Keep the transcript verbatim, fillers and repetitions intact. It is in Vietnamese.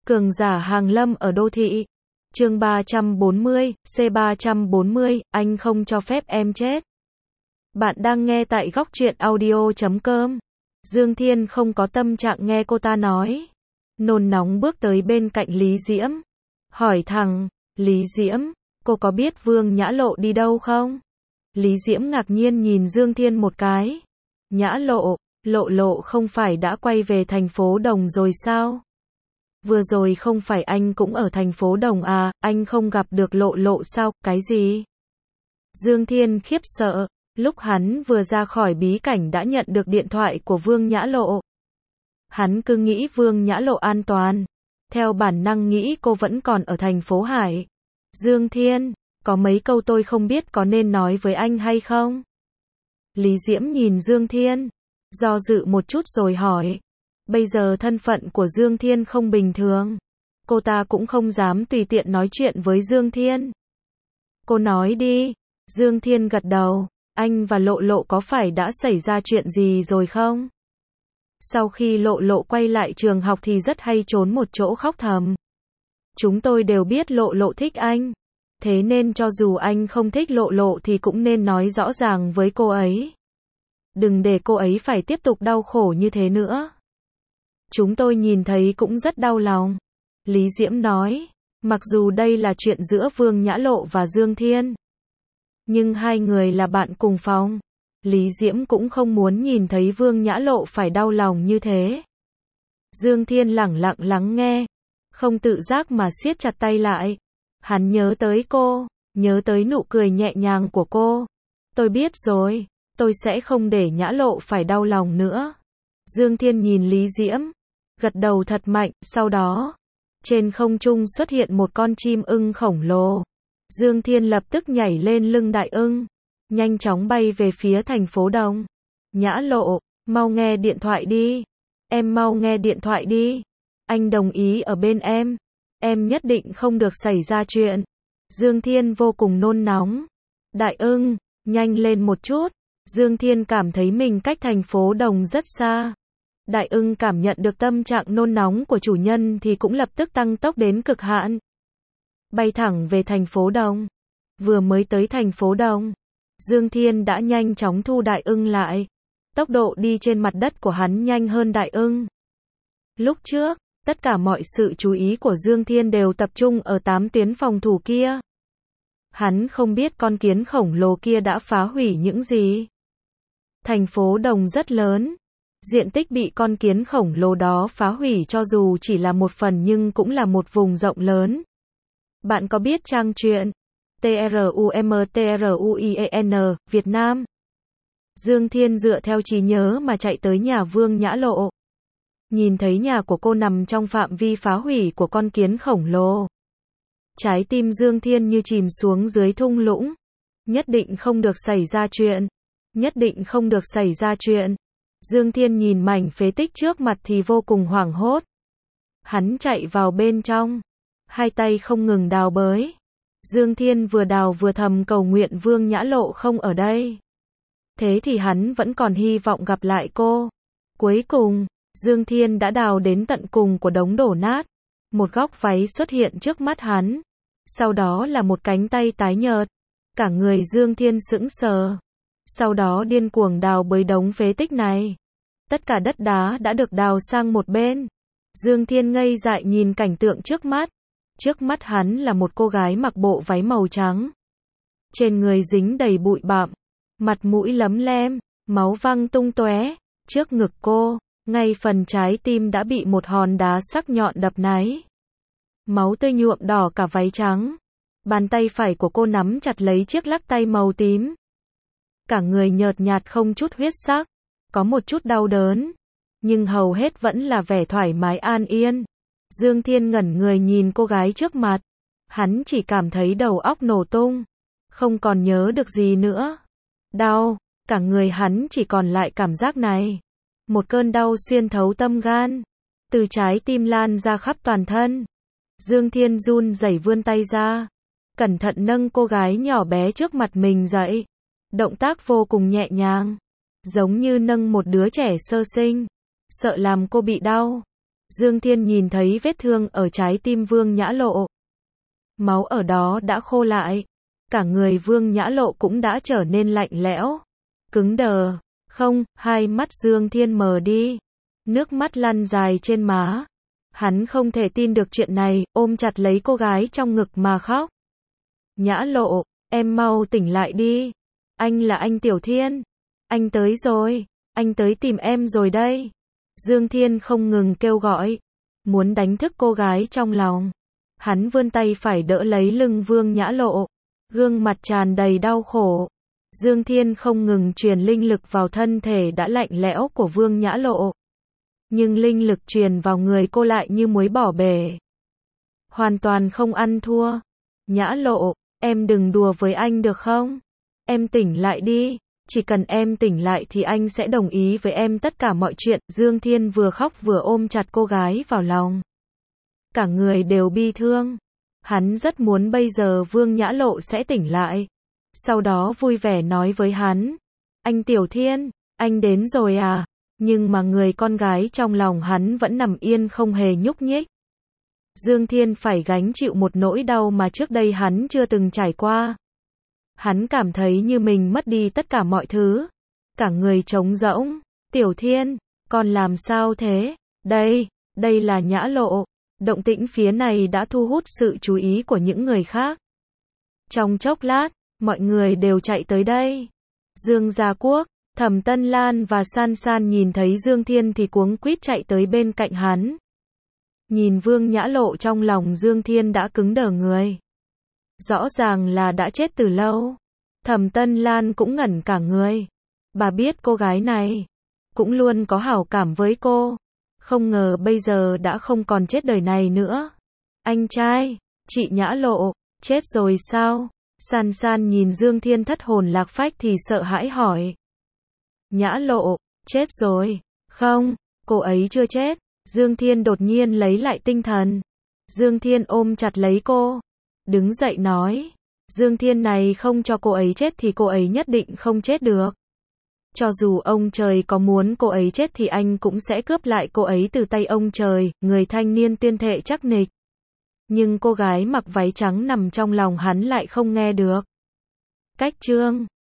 Cường giả hàng lâm ở đô thị. Chương ba trăm bốn mươi, C ba trăm bốn mươi, anh không cho phép em chết. Bạn đang nghe tại góc truyện audio chấm com. Dương Thiên không có tâm trạng nghe cô ta nói. Nôn nóng bước tới bên cạnh Lý Diễm. Hỏi thẳng, Lý Diễm, cô có biết Vương Nhã Lộ đi đâu không? Lý Diễm ngạc nhiên nhìn Dương Thiên một cái. Nhã Lộ, Lộ Lộ không phải đã quay về thành phố Đồng rồi sao? Vừa rồi không phải anh cũng ở thành phố Đồng à, anh không gặp được Lộ Lộ sao, cái gì? Dương Thiên khiếp sợ, lúc hắn vừa ra khỏi bí cảnh đã nhận được điện thoại của Vương Nhã Lộ. Hắn cứ nghĩ Vương Nhã Lộ an toàn, theo bản năng nghĩ cô vẫn còn ở thành phố Hải. Dương Thiên, có mấy câu tôi không biết có nên nói với anh hay không? Lý Diễm nhìn Dương Thiên, do dự một chút rồi hỏi. Bây giờ thân phận của Dương Thiên không bình thường. Cô ta cũng không dám tùy tiện nói chuyện với Dương Thiên. Cô nói đi. Dương Thiên gật đầu. Anh và Lộ Lộ có phải đã xảy ra chuyện gì rồi không? Sau khi Lộ Lộ quay lại trường học thì rất hay trốn một chỗ khóc thầm. Chúng tôi đều biết Lộ Lộ thích anh. Thế nên cho dù anh không thích Lộ Lộ thì cũng nên nói rõ ràng với cô ấy. Đừng để cô ấy phải tiếp tục đau khổ như thế nữa. Chúng tôi nhìn thấy cũng rất đau lòng. Lý Diễm nói, mặc dù đây là chuyện giữa Vương Nhã Lộ và Dương Thiên. Nhưng hai người là bạn cùng phòng. Lý Diễm cũng không muốn nhìn thấy Vương Nhã Lộ phải đau lòng như thế. Dương Thiên lẳng lặng lắng nghe. Không tự giác mà siết chặt tay lại. Hắn nhớ tới cô, nhớ tới nụ cười nhẹ nhàng của cô. Tôi biết rồi, tôi sẽ không để Nhã Lộ phải đau lòng nữa. Dương Thiên nhìn Lý Diễm, gật đầu thật mạnh, sau đó, trên không trung xuất hiện một con chim ưng khổng lồ. Dương Thiên lập tức nhảy lên lưng đại ưng, nhanh chóng bay về phía thành phố Đồng. Nhã Lộ, mau nghe điện thoại đi. Em mau nghe điện thoại đi. Anh đồng ý ở bên em. Em nhất định không được xảy ra chuyện. Dương Thiên vô cùng nôn nóng. Đại ưng, nhanh lên một chút. Dương Thiên cảm thấy mình cách thành phố Đồng rất xa. Đại ưng cảm nhận được tâm trạng nôn nóng của chủ nhân thì cũng lập tức tăng tốc đến cực hạn. Bay thẳng về thành phố Đồng. Vừa mới tới thành phố Đồng, Dương Thiên đã nhanh chóng thu đại ưng lại. Tốc độ đi trên mặt đất của hắn nhanh hơn đại ưng. Lúc trước, tất cả mọi sự chú ý của Dương Thiên đều tập trung ở tám tuyến phòng thủ kia. Hắn không biết con kiến khổng lồ kia đã phá hủy những gì. Thành phố Đồng rất lớn. Diện tích bị con kiến khổng lồ đó phá hủy cho dù chỉ là một phần nhưng cũng là một vùng rộng lớn. Bạn có biết trang truyện TRUMTRUIEN, Việt Nam? Dương Thiên dựa theo trí nhớ mà chạy tới nhà Vương Nhã Lộ. Nhìn thấy nhà của cô nằm trong phạm vi phá hủy của con kiến khổng lồ. Trái tim Dương Thiên như chìm xuống dưới thung lũng. Nhất định không được xảy ra chuyện. Nhất định không được xảy ra chuyện. Dương Thiên nhìn mảnh phế tích trước mặt thì vô cùng hoảng hốt. Hắn chạy vào bên trong. Hai tay không ngừng đào bới. Dương Thiên vừa đào vừa thầm cầu nguyện Vương Nhã Lộ không ở đây. Thế thì hắn vẫn còn hy vọng gặp lại cô. Cuối cùng, Dương Thiên đã đào đến tận cùng của đống đổ nát. Một góc váy xuất hiện trước mắt hắn. Sau đó là một cánh tay tái nhợt. Cả người Dương Thiên sững sờ. Sau đó điên cuồng đào bới đống phế tích này. Tất cả đất đá đã được đào sang một bên. Dương Thiên ngây dại nhìn cảnh tượng trước mắt. Trước mắt hắn là một cô gái mặc bộ váy màu trắng. Trên người dính đầy bụi bặm. Mặt mũi lấm lem, máu văng tung tóe. Trước ngực cô, ngay phần trái tim đã bị một hòn đá sắc nhọn đập náy. Máu tươi nhuộm đỏ cả váy trắng. Bàn tay phải của cô nắm chặt lấy chiếc lắc tay màu tím. Cả người nhợt nhạt không chút huyết sắc, có một chút đau đớn, nhưng hầu hết vẫn là vẻ thoải mái an yên. Dương Thiên ngẩn người nhìn cô gái trước mặt, hắn chỉ cảm thấy đầu óc nổ tung, không còn nhớ được gì nữa. Đau, cả người hắn chỉ còn lại cảm giác này. Một cơn đau xuyên thấu tâm gan, từ trái tim lan ra khắp toàn thân. Dương Thiên run rẩy vươn tay ra, cẩn thận nâng cô gái nhỏ bé trước mặt mình dậy. Động tác vô cùng nhẹ nhàng, giống như nâng một đứa trẻ sơ sinh, sợ làm cô bị đau. Dương Thiên nhìn thấy vết thương ở trái tim Vương Nhã Lộ. Máu ở đó đã khô lại. Cả người Vương Nhã Lộ cũng đã trở nên lạnh lẽo, cứng đờ. Không, hai mắt Dương Thiên mờ đi. Nước mắt lăn dài trên má. Hắn không thể tin được chuyện này, ôm chặt lấy cô gái trong ngực mà khóc. Nhã Lộ, em mau tỉnh lại đi. Anh là anh Tiểu Thiên. Anh tới rồi. Anh tới tìm em rồi đây. Dương Thiên không ngừng kêu gọi, muốn đánh thức cô gái trong lòng. Hắn vươn tay phải đỡ lấy lưng Vương Nhã Lộ, gương mặt tràn đầy đau khổ. Dương Thiên không ngừng truyền linh lực vào thân thể đã lạnh lẽo của Vương Nhã Lộ. Nhưng linh lực truyền vào người cô lại như muối bỏ bể. Hoàn toàn không ăn thua. Nhã Lộ, em đừng đùa với anh được không? Em tỉnh lại đi. Chỉ cần em tỉnh lại thì anh sẽ đồng ý với em tất cả mọi chuyện. Dương Thiên vừa khóc vừa ôm chặt cô gái vào lòng. Cả người đều bi thương. Hắn rất muốn bây giờ Vương Nhã Lộ sẽ tỉnh lại. Sau đó vui vẻ nói với hắn. Anh Tiểu Thiên, anh đến rồi à? Nhưng mà người con gái trong lòng hắn vẫn nằm yên không hề nhúc nhích. Dương Thiên phải gánh chịu một nỗi đau mà trước đây hắn chưa từng trải qua. Hắn cảm thấy như mình mất đi tất cả mọi thứ. Cả người trống rỗng. Tiểu Thiên, con làm sao thế? Đây, đây là Nhã Lộ. Động tĩnh phía này đã thu hút sự chú ý của những người khác. Trong chốc lát, mọi người đều chạy tới đây. Dương Gia Quốc, Thẩm Tân Lan và San San nhìn thấy Dương Thiên thì cuống quýt chạy tới bên cạnh hắn. Nhìn Vương Nhã Lộ trong lòng Dương Thiên đã cứng đờ người. Rõ ràng là đã chết từ lâu. Thẩm Tân Lan cũng ngẩn cả người. Bà biết cô gái này cũng luôn có hảo cảm với cô. Không ngờ bây giờ đã không còn chết đời này nữa. Anh trai, chị Nhã Lộ, chết rồi sao? San San nhìn Dương Thiên thất hồn lạc phách thì sợ hãi hỏi. Nhã Lộ, chết rồi. Không, cô ấy chưa chết. Dương Thiên đột nhiên lấy lại tinh thần. Dương Thiên ôm chặt lấy cô. Đứng dậy nói. Dương Thiên này không cho cô ấy chết thì cô ấy nhất định không chết được. Cho dù ông trời có muốn cô ấy chết thì anh cũng sẽ cướp lại cô ấy từ tay ông trời, người thanh niên tuyên thệ chắc nịch. Nhưng cô gái mặc váy trắng nằm trong lòng hắn lại không nghe được. Cách chương